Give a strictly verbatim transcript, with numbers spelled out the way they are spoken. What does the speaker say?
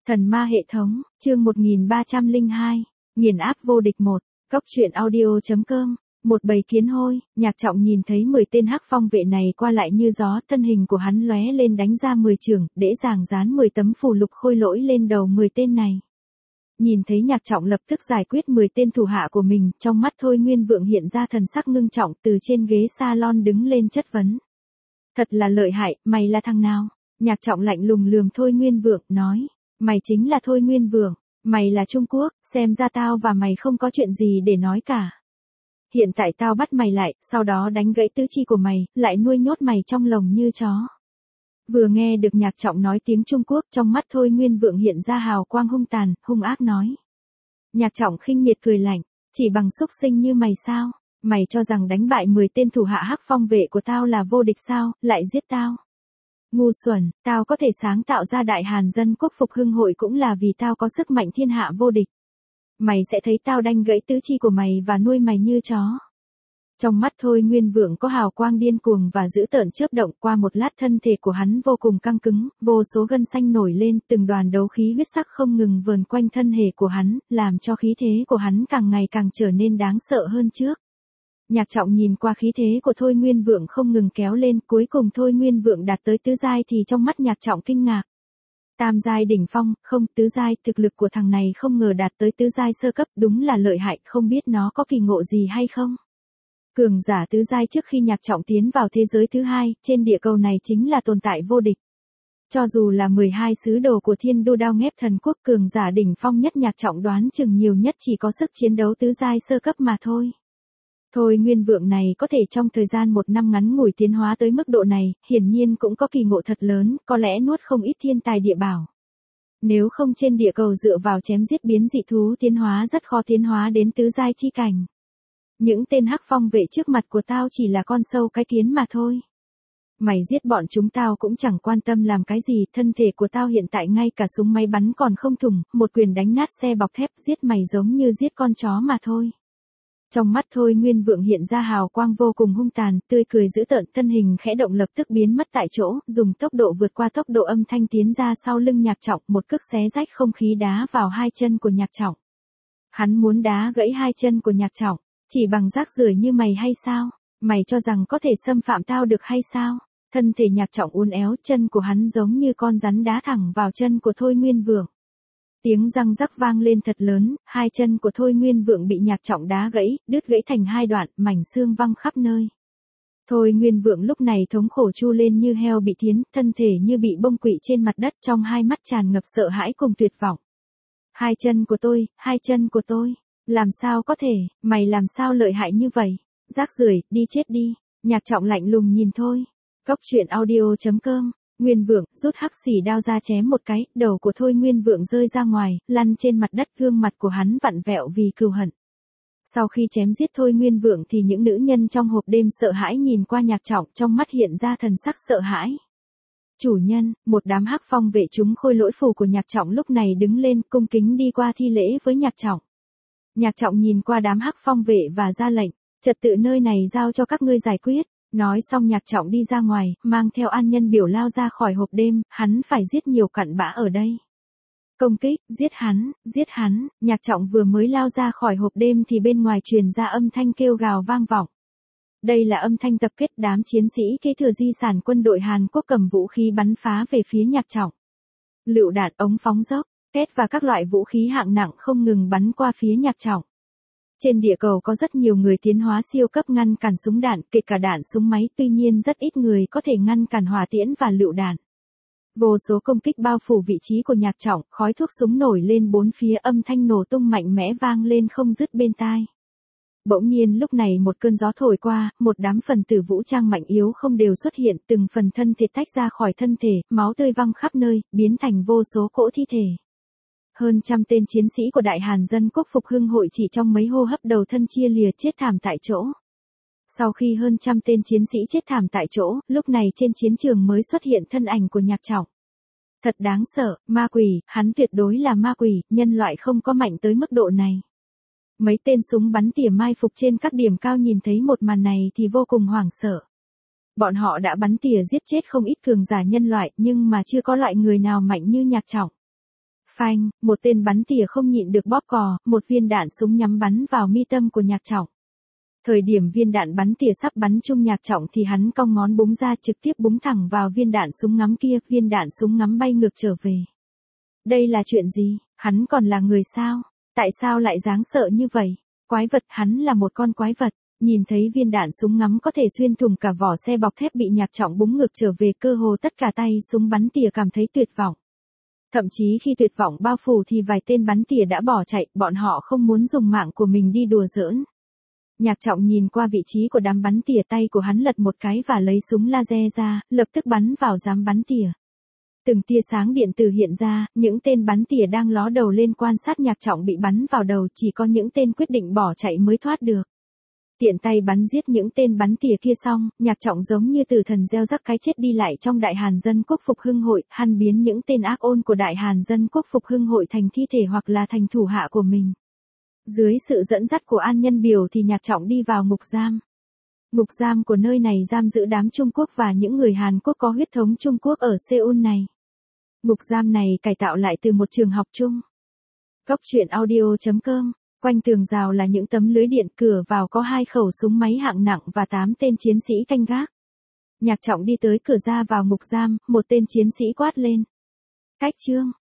Thần ma hệ thống, chương một nghìn ba trăm lẻ hai, nghiền áp vô địch một, cốc truyện audio chấm com, một bầy kiến hôi. Nhạc Trọng nhìn thấy mười tên hắc phong vệ này qua lại như gió, thân hình của hắn lóe lên đánh ra mười chưởng, dễ dàng dán mười tấm phù lục khôi lỗi lên đầu mười tên này. Nhìn thấy Nhạc Trọng lập tức giải quyết mười tên thủ hạ của mình, trong mắt Thôi Nguyên Vượng hiện ra thần sắc ngưng trọng, từ trên ghế salon đứng lên chất vấn. Thật là lợi hại, mày là thằng nào? Nhạc Trọng lạnh lùng lườm Thôi Nguyên Vượng, nói. Mày chính là Thôi Nguyên Vượng, mày là Trung Quốc, xem ra tao và mày không có chuyện gì để nói cả. Hiện tại tao bắt mày lại, sau đó đánh gãy tứ chi của mày, lại nuôi nhốt mày trong lồng như chó. Vừa nghe được Nhạc Trọng nói tiếng Trung Quốc, trong mắt Thôi Nguyên Vượng hiện ra hào quang hung tàn, hung ác nói. Nhạc Trọng khinh miệt cười lạnh, chỉ bằng xúc sinh như mày sao? Mày cho rằng đánh bại mười tên thủ hạ hắc phong vệ của tao là vô địch sao, lại giết tao? Ngu xuẩn, tao có thể sáng tạo ra Đại Hàn Dân Quốc Phục Hưng Hội cũng là vì tao có sức mạnh thiên hạ vô địch. Mày sẽ thấy tao đanh gãy tứ chi của mày và nuôi mày như chó. Trong mắt Thôi Nguyên Vượng có hào quang điên cuồng và dữ tợn chớp động, qua một lát thân thể của hắn vô cùng căng cứng, vô số gân xanh nổi lên, từng đoàn đấu khí huyết sắc không ngừng vờn quanh thân thể của hắn, làm cho khí thế của hắn càng ngày càng trở nên đáng sợ hơn trước. Nhạc Trọng nhìn qua khí thế của Thôi Nguyên Vượng không ngừng kéo lên, cuối cùng Thôi Nguyên Vượng đạt tới tứ giai thì trong mắt Nhạc Trọng kinh ngạc. Tam giai đỉnh phong, không, tứ giai, thực lực của thằng này không ngờ đạt tới tứ giai sơ cấp, đúng là lợi hại, không biết nó có kỳ ngộ gì hay không. Cường giả tứ giai trước khi Nhạc Trọng tiến vào thế giới thứ hai, trên địa cầu này chính là tồn tại vô địch. Cho dù là mười hai sứ đồ của Thiên Đô Đao Ngép Thần Quốc, cường giả đỉnh phong nhất Nhạc Trọng đoán chừng nhiều nhất chỉ có sức chiến đấu tứ giai sơ cấp mà thôi. Thôi Nguyên Vượng này có thể trong thời gian một năm ngắn ngủi tiến hóa tới mức độ này, hiển nhiên cũng có kỳ ngộ thật lớn, có lẽ nuốt không ít thiên tài địa bảo. Nếu không trên địa cầu dựa vào chém giết biến dị thú tiến hóa rất khó tiến hóa đến tứ giai chi cảnh. Những tên hắc phong vệ trước mặt của tao chỉ là con sâu cái kiến mà thôi. Mày giết bọn chúng tao cũng chẳng quan tâm làm cái gì, thân thể của tao hiện tại ngay cả súng máy bắn còn không thủng, một quyền đánh nát xe bọc thép, giết mày giống như giết con chó mà thôi. Trong mắt Thôi Nguyên Vượng hiện ra hào quang vô cùng hung tàn, tươi cười dữ tợn, thân hình khẽ động lập tức biến mất tại chỗ, dùng tốc độ vượt qua tốc độ âm thanh tiến ra sau lưng Nhạc Trọng, một cước xé rách không khí đá vào hai chân của Nhạc Trọng. Hắn muốn đá gãy hai chân của Nhạc Trọng, chỉ bằng rác rưởi như mày hay sao? Mày cho rằng có thể xâm phạm tao được hay sao? Thân thể Nhạc Trọng uốn éo, chân của hắn giống như con rắn đá thẳng vào chân của Thôi Nguyên Vượng. Tiếng răng rắc vang lên thật lớn, hai chân của Thôi Nguyên Vượng bị Nhạc Trọng đá gãy, đứt gãy thành hai đoạn, mảnh xương văng khắp nơi. Thôi Nguyên Vượng lúc này thống khổ chu lên như heo bị thiến, thân thể như bị bông quỵ trên mặt đất, trong hai mắt tràn ngập sợ hãi cùng tuyệt vọng. Hai chân của tôi, hai chân của tôi, làm sao có thể, mày làm sao lợi hại như vậy? Rác rưởi, đi chết đi. Nhạc Trọng lạnh lùng nhìn Thôi. Cốc truyện audio chấm com. Nguyên Vượng rút hắc xỉ đao ra chém một cái, đầu của Thôi Nguyên Vượng rơi ra ngoài, lăn trên mặt đất, gương mặt của hắn vặn vẹo vì cừu hận. Sau khi chém giết Thôi Nguyên Vượng thì những nữ nhân trong hộp đêm sợ hãi nhìn qua Nhạc Trọng, trong mắt hiện ra thần sắc sợ hãi. Chủ nhân, một đám hắc phong vệ chúng khôi lỗi phù của Nhạc Trọng lúc này đứng lên, cung kính đi qua thi lễ với Nhạc Trọng. Nhạc Trọng nhìn qua đám hắc phong vệ và ra lệnh, trật tự nơi này giao cho các ngươi giải quyết. Nói xong Nhạc Trọng đi ra ngoài, mang theo An Nhân Biểu lao ra khỏi hộp đêm, hắn phải giết nhiều cặn bã ở đây. Công kích, giết hắn, giết hắn, Nhạc Trọng vừa mới lao ra khỏi hộp đêm thì bên ngoài truyền ra âm thanh kêu gào vang vọng. Đây là âm thanh tập kết đám chiến sĩ kế thừa di sản quân đội Hàn Quốc cầm vũ khí bắn phá về phía Nhạc Trọng. Lựu đạn, ống phóng dốc, két và các loại vũ khí hạng nặng không ngừng bắn qua phía Nhạc Trọng. Trên địa cầu có rất nhiều người tiến hóa siêu cấp ngăn cản súng đạn, kể cả đạn súng máy, tuy nhiên rất ít người có thể ngăn cản hỏa tiễn và lựu đạn. Vô số công kích bao phủ vị trí của Nhạc Trọng, khói thuốc súng nổi lên bốn phía, âm thanh nổ tung mạnh mẽ vang lên không dứt bên tai. Bỗng nhiên lúc này một cơn gió thổi qua, một đám phần tử vũ trang mạnh yếu không đều xuất hiện, từng phần thân thể tách ra khỏi thân thể, máu tươi văng khắp nơi, biến thành vô số cỗ thi thể. Hơn trăm tên chiến sĩ của Đại Hàn Dân Quốc Phục Hưng Hội chỉ trong mấy hô hấp đầu thân chia lìa chết thảm tại chỗ. Sau khi hơn trăm tên chiến sĩ chết thảm tại chỗ, lúc này trên chiến trường mới xuất hiện thân ảnh của Nhạc Trọng. Thật đáng sợ, ma quỷ, hắn tuyệt đối là ma quỷ, nhân loại không có mạnh tới mức độ này. Mấy tên súng bắn tỉa mai phục trên các điểm cao nhìn thấy một màn này thì vô cùng hoảng sợ. Bọn họ đã bắn tỉa giết chết không ít cường giả nhân loại nhưng mà chưa có loại người nào mạnh như Nhạc Trọng. Phanh, một tên bắn tỉa không nhịn được bóp cò, một viên đạn súng nhắm bắn vào mi tâm của Nhạc Trọng. Thời điểm viên đạn bắn tỉa sắp bắn trúng Nhạc Trọng thì hắn cong ngón búng ra trực tiếp búng thẳng vào viên đạn súng ngắm kia, viên đạn súng ngắm bay ngược trở về. Đây là chuyện gì? Hắn còn là người sao? Tại sao lại đáng sợ như vậy? Quái vật, hắn là một con quái vật. Nhìn thấy viên đạn súng ngắm có thể xuyên thủng cả vỏ xe bọc thép bị Nhạc Trọng búng ngược trở về, cơ hồ tất cả tay súng bắn tỉa cảm thấy tuyệt vọng. Thậm chí khi tuyệt vọng bao phủ thì vài tên bắn tỉa đã bỏ chạy, bọn họ không muốn dùng mạng của mình đi đùa giỡn. Nhạc Trọng nhìn qua vị trí của đám bắn tỉa, tay của hắn lật một cái và lấy súng laser ra, lập tức bắn vào đám bắn tỉa. Từng tia sáng điện tử hiện ra, những tên bắn tỉa đang ló đầu lên quan sát Nhạc Trọng bị bắn vào đầu, chỉ có những tên quyết định bỏ chạy mới thoát được. Tiện tay bắn giết những tên bắn tỉa kia xong, Nhạc Trọng giống như tử thần gieo rắc cái chết đi lại trong Đại Hàn Dân Quốc Phục Hưng Hội, hắn biến những tên ác ôn của Đại Hàn Dân Quốc Phục Hưng Hội thành thi thể hoặc là thành thủ hạ của mình. Dưới sự dẫn dắt của An Nhân Biểu thì Nhạc Trọng đi vào ngục giam. Ngục giam của nơi này giam giữ đám Trung Quốc và những người Hàn Quốc có huyết thống Trung Quốc ở Seoul này. Ngục giam này cải tạo lại từ một trường học chung. Góc truyện audio chấm com. Quanh tường rào là những tấm lưới điện, cửa vào có hai khẩu súng máy hạng nặng và tám tên chiến sĩ canh gác. Nhạc Trọng đi tới cửa ra vào ngục giam, một tên chiến sĩ quát lên. Cách trương,